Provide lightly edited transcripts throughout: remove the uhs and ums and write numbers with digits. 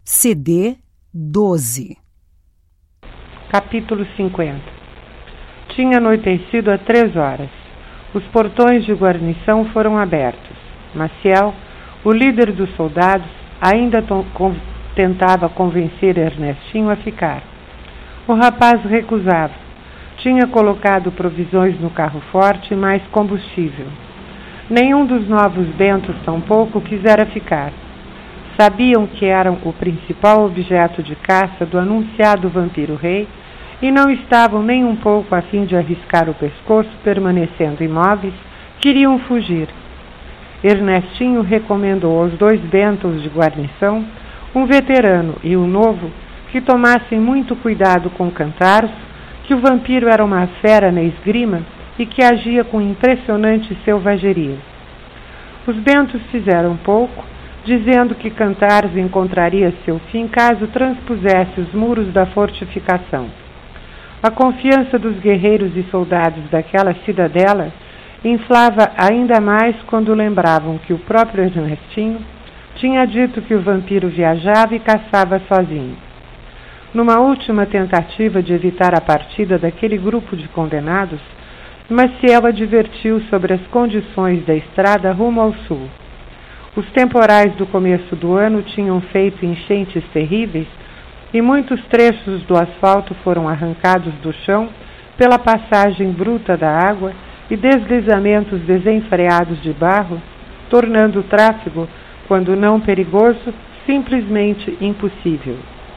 CD 12. Capítulo 50. Tinha anoitecido há 3 horas. Os portões de guarnição foram abertos. Maciel, o líder dos soldados, ainda tentava convencer Ernestinho a ficar. O rapaz recusava. Tinha colocado provisões no carro forte e mais combustível. Nenhum dos novos bentos tampouco quisera ficar. Sabiam que eram o principal objeto de caça do anunciado vampiro-rei e não estavam nem um pouco a fim de arriscar o pescoço permanecendo imóveis, queriam fugir. Ernestinho recomendou aos 2 bentos de guarnição, um veterano e um novo, que tomassem muito cuidado com Cantaros, que o vampiro era uma fera na esgrima e que agia com impressionante selvageria. Os bentos fizeram pouco, dizendo que Cantaros encontraria seu fim caso transpusesse os muros da fortificação. A confiança dos guerreiros e soldados daquela cidadela inflava ainda mais quando lembravam que o próprio Ernestinho tinha dito que o vampiro viajava e caçava sozinho. Numa última tentativa de evitar a partida daquele grupo de condenados, Maciel advertiu sobre as condições da estrada rumo ao sul. Os temporais do começo do ano tinham feito enchentes terríveis e muitos trechos do asfalto foram arrancados do chão pela passagem bruta da água e deslizamentos desenfreados de barro, tornando o tráfego, quando não perigoso, simplesmente impossível.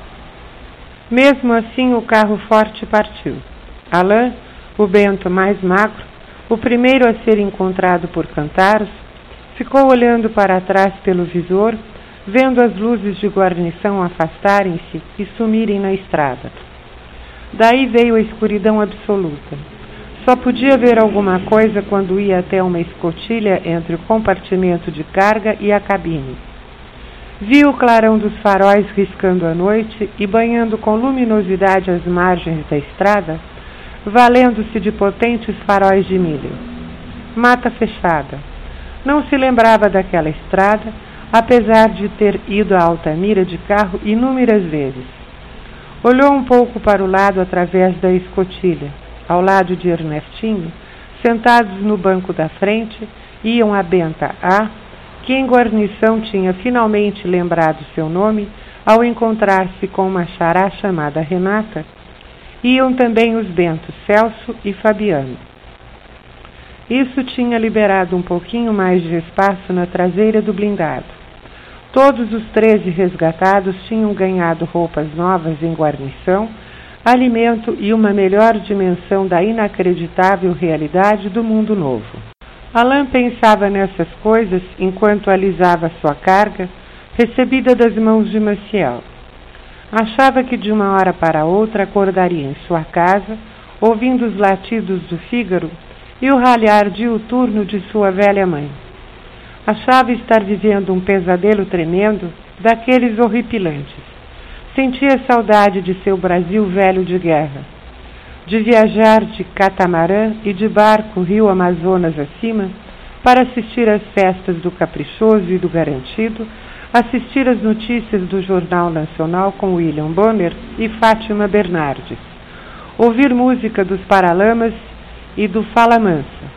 Mesmo assim, o carro forte partiu. Alain, o bento mais magro, o primeiro a ser encontrado por Cantaros, ficou olhando para trás pelo visor, vendo as luzes de guarnição afastarem-se e sumirem na estrada. Daí veio a escuridão absoluta. Só podia ver alguma coisa quando ia até uma escotilha entre o compartimento de carga e a cabine. Viu o clarão dos faróis riscando a noite e banhando com luminosidade as margens da estrada, valendo-se de potentes faróis de milho. Mata fechada. Não se lembrava daquela estrada, apesar de ter ido a Altamira de carro inúmeras vezes. Olhou um pouco para o lado através da escotilha. Ao lado de Ernestinho, sentados no banco da frente, iam a benta A, que em guarnição tinha finalmente lembrado seu nome ao encontrar-se com uma xará chamada Renata. Iam também os bentos Celso e Fabiano. Isso tinha liberado um pouquinho mais de espaço na traseira do blindado. Todos os 13 resgatados tinham ganhado roupas novas em guarnição, alimento e uma melhor dimensão da inacreditável realidade do mundo novo. Alain pensava nessas coisas enquanto alisava sua carga, recebida das mãos de Maciel. Achava que de uma hora para outra acordaria em sua casa, ouvindo os latidos do fígaro e o ralhar diuturno de sua velha mãe. Achava estar vivendo um pesadelo tremendo, daqueles horripilantes. Sentia saudade de seu Brasil velho de guerra, de viajar de catamarã e de barco rio Amazonas acima, para assistir às festas do Caprichoso e do Garantido, assistir às notícias do Jornal Nacional com William Bonner e Fátima Bernardes, ouvir música dos Paralamas e do Fala Mansa,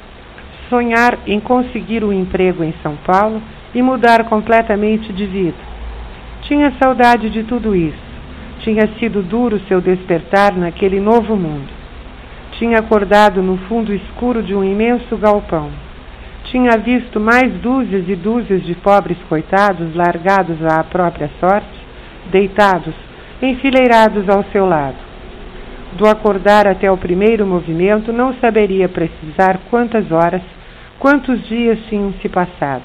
sonhar em conseguir um emprego em São Paulo e mudar completamente de vida. Tinha saudade de tudo isso. Tinha sido duro seu despertar naquele novo mundo. Tinha acordado no fundo escuro de um imenso galpão. Tinha visto mais dúzias e dúzias de pobres coitados largados à própria sorte, deitados, enfileirados ao seu lado. Do acordar até o primeiro movimento, não saberia precisar quantas horas, quantos dias tinham se passado.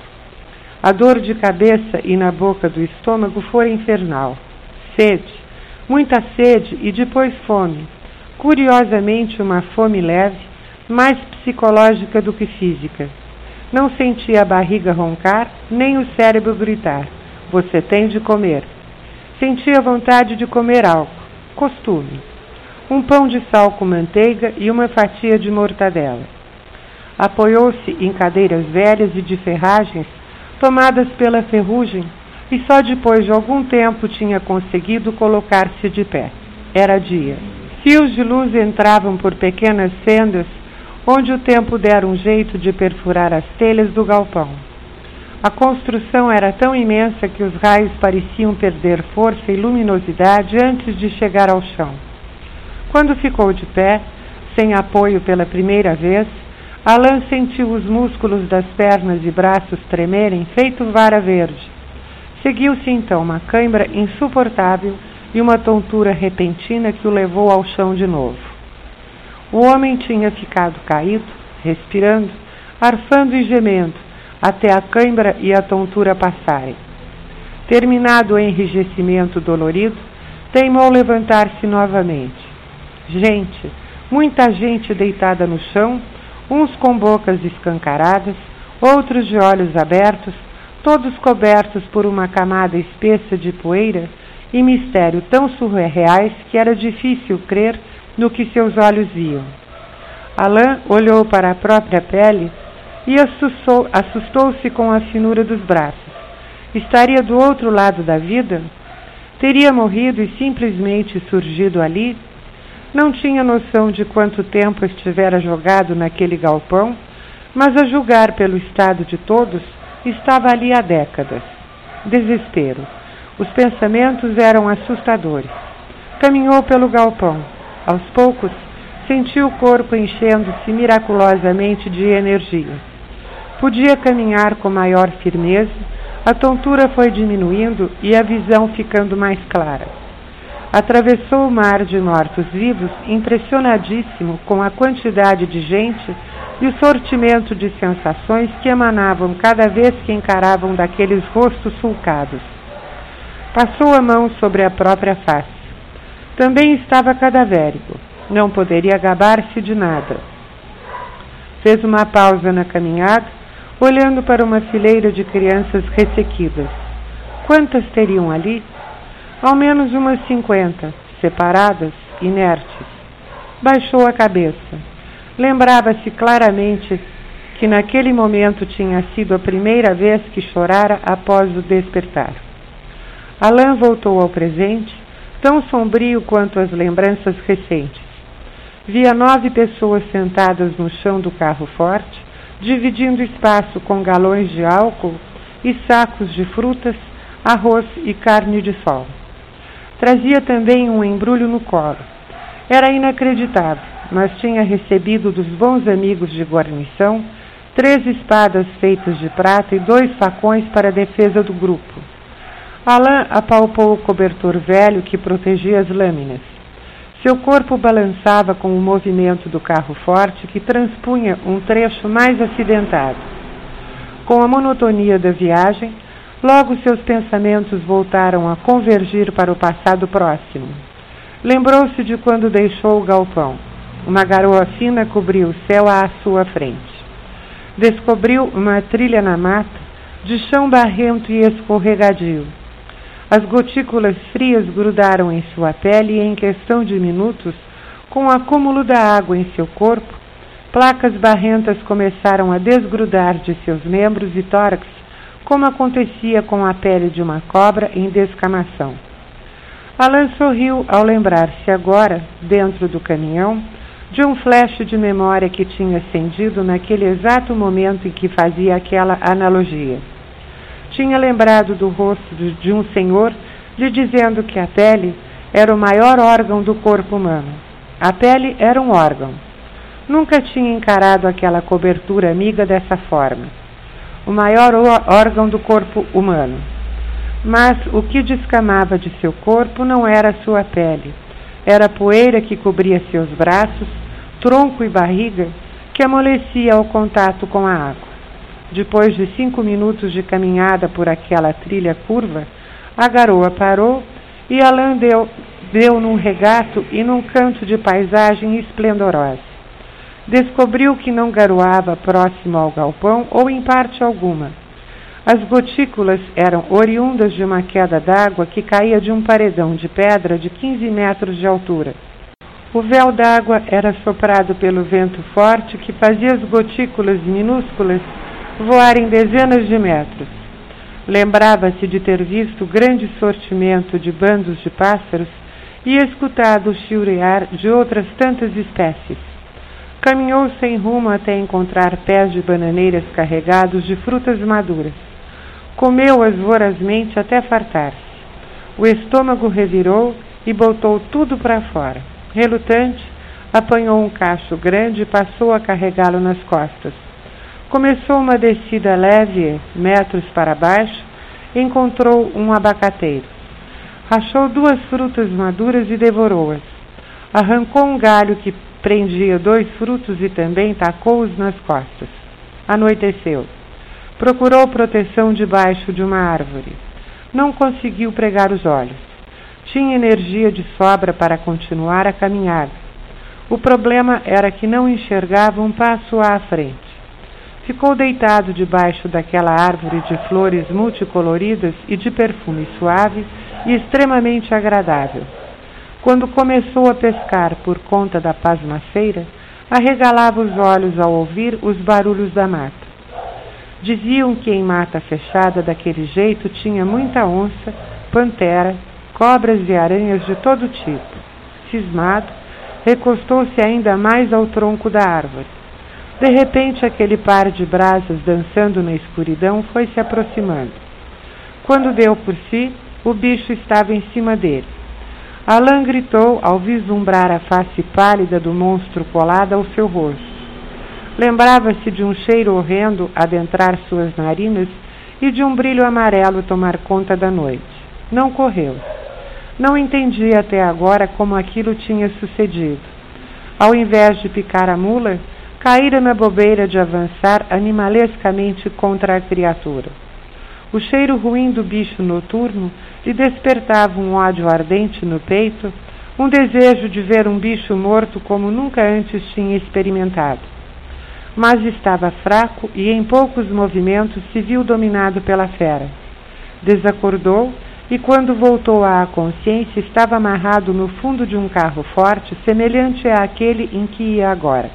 A dor de cabeça e na boca do estômago fora infernal. Sede, muita sede e depois fome. Curiosamente, uma fome leve, mais psicológica do que física. Não sentia a barriga roncar, nem o cérebro gritar: "Você tem de comer". Sentia vontade de comer algo. Costume. Um pão de sal com manteiga e uma fatia de mortadela. Apoiou-se em cadeiras velhas e de ferragens, tomadas pela ferrugem, e só depois de algum tempo tinha conseguido colocar-se de pé. Era dia. Fios de luz entravam por pequenas sendas, onde o tempo dera um jeito de perfurar as telhas do galpão. A construção era tão imensa que os raios pareciam perder força e luminosidade antes de chegar ao chão. Quando ficou de pé, sem apoio pela primeira vez, Alan sentiu os músculos das pernas e braços tremerem, feito vara verde. Seguiu-se então uma cãibra insuportável e uma tontura repentina que o levou ao chão de novo. O homem tinha ficado caído, respirando, arfando e gemendo, até a cãibra e a tontura passarem. Terminado o enrijecimento dolorido, teimou levantar-se novamente. Gente, muita gente deitada no chão, uns com bocas escancaradas, outros de olhos abertos, todos cobertos por uma camada espessa de poeira e mistério tão surreais que era difícil crer no que seus olhos viam. Alan olhou para a própria pele e assustou-se com a finura dos braços. Estaria do outro lado da vida? Teria morrido e simplesmente surgido ali? Não tinha noção de quanto tempo estivera jogado naquele galpão, mas a julgar pelo estado de todos, estava ali há décadas. Desespero. Os pensamentos eram assustadores. Caminhou pelo galpão. Aos poucos, sentiu o corpo enchendo-se miraculosamente de energia. Podia caminhar com maior firmeza, a tontura foi diminuindo e a visão ficando mais clara. Atravessou o mar de mortos-vivos, impressionadíssimo com a quantidade de gente e o sortimento de sensações que emanavam cada vez que encaravam daqueles rostos sulcados. Passou a mão sobre a própria face. Também estava cadavérico. Não poderia gabar-se de nada. Fez uma pausa na caminhada, olhando para uma fileira de crianças ressequidas. Quantas teriam ali? Ao menos umas 50, separadas, inertes. Baixou a cabeça. Lembrava-se claramente que naquele momento tinha sido a primeira vez que chorara após o despertar. Alan voltou ao presente, tão sombrio quanto as lembranças recentes. Via 9 pessoas sentadas no chão do carro forte, dividindo espaço com galões de álcool e sacos de frutas, arroz e carne de sol. Trazia também um embrulho no colo. Era inacreditável, mas tinha recebido dos bons amigos de guarnição 3 espadas feitas de prata e 2 facões para a defesa do grupo. Alan apalpou o cobertor velho que protegia as lâminas. Seu corpo balançava com o movimento do carro forte que transpunha um trecho mais acidentado. Com a monotonia da viagem, logo seus pensamentos voltaram a convergir para o passado próximo. Lembrou-se de quando deixou o galpão. Uma garoa fina cobriu o céu à sua frente. Descobriu uma trilha na mata, de chão barrento e escorregadio. As gotículas frias grudaram em sua pele e, em questão de minutos, com o acúmulo da água em seu corpo, placas barrentas começaram a desgrudar de seus membros e tórax, como acontecia com a pele de uma cobra em descamação. Alan sorriu ao lembrar-se agora, dentro do caminhão, de um flash de memória que tinha acendido naquele exato momento em que fazia aquela analogia. Tinha lembrado do rosto de um senhor lhe dizendo que a pele era o maior órgão do corpo humano. A pele era um órgão. Nunca tinha encarado aquela cobertura amiga dessa forma. O maior órgão do corpo humano. Mas o que descamava de seu corpo não era sua pele. Era a poeira que cobria seus braços, tronco e barriga, que amolecia ao contato com a água. Depois de 5 minutos de caminhada por aquela trilha curva, a garoa parou e Alan deu num regato e num canto de paisagem esplendorosa. Descobriu que não garoava próximo ao galpão ou em parte alguma. As gotículas eram oriundas de uma queda d'água que caía de um paredão de pedra de 15 metros de altura. O véu d'água era soprado pelo vento forte que fazia as gotículas minúsculas voarem dezenas de metros. Lembrava-se de ter visto grande sortimento de bandos de pássaros e escutado o chilrear de outras tantas espécies. Caminhou sem rumo até encontrar pés de bananeiras carregados de frutas maduras. Comeu-as vorazmente até fartar-se. O estômago revirou e botou tudo para fora. Relutante, apanhou um cacho grande e passou a carregá-lo nas costas. Começou uma descida leve, metros para baixo, e encontrou um abacateiro. Rachou 2 frutas maduras e devorou-as. Arrancou um galho que prendia 2 frutos e também tacou-os nas costas. Anoiteceu. Procurou proteção debaixo de uma árvore. Não conseguiu pregar os olhos. Tinha energia de sobra para continuar a caminhada. O problema era que não enxergava um passo à frente. Ficou deitado debaixo daquela árvore de flores multicoloridas e de perfume suave e extremamente agradável. Quando começou a pescar por conta da pasmaceira, arregalava os olhos ao ouvir os barulhos da mata. Diziam que em mata fechada daquele jeito tinha muita onça, pantera, cobras e aranhas de todo tipo. Cismado, recostou-se ainda mais ao tronco da árvore. De repente, aquele par de brasas dançando na escuridão foi se aproximando. Quando deu por si, o bicho estava em cima dele. Alain gritou ao vislumbrar a face pálida do monstro colada ao seu rosto. Lembrava-se de um cheiro horrendo adentrar suas narinas e de um brilho amarelo tomar conta da noite. Não correu. Não entendia até agora como aquilo tinha sucedido. Ao invés de picar a mula, caíra na bobeira de avançar animalescamente contra a criatura. O cheiro ruim do bicho noturno lhe despertava um ódio ardente no peito, um desejo de ver um bicho morto como nunca antes tinha experimentado. Mas estava fraco e em poucos movimentos se viu dominado pela fera. Desacordou e quando voltou à consciência estava amarrado no fundo de um carro forte, semelhante àquele em que ia agora.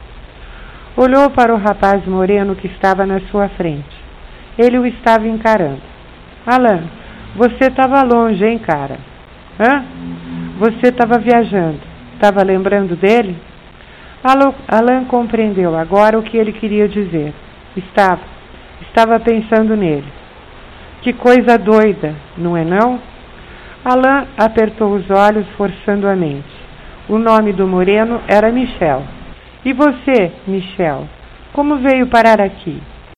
Olhou para o rapaz moreno que estava na sua frente. Ele o estava encarando. Alain, você estava longe, hein, cara? Hã? Você estava viajando. Estava lembrando dele? Alain compreendeu agora o que ele queria dizer. Estava pensando nele. Que coisa doida, não é não? Alain apertou os olhos, forçando a mente. O nome do moreno era Michel. E você, Michel, como veio parar aqui?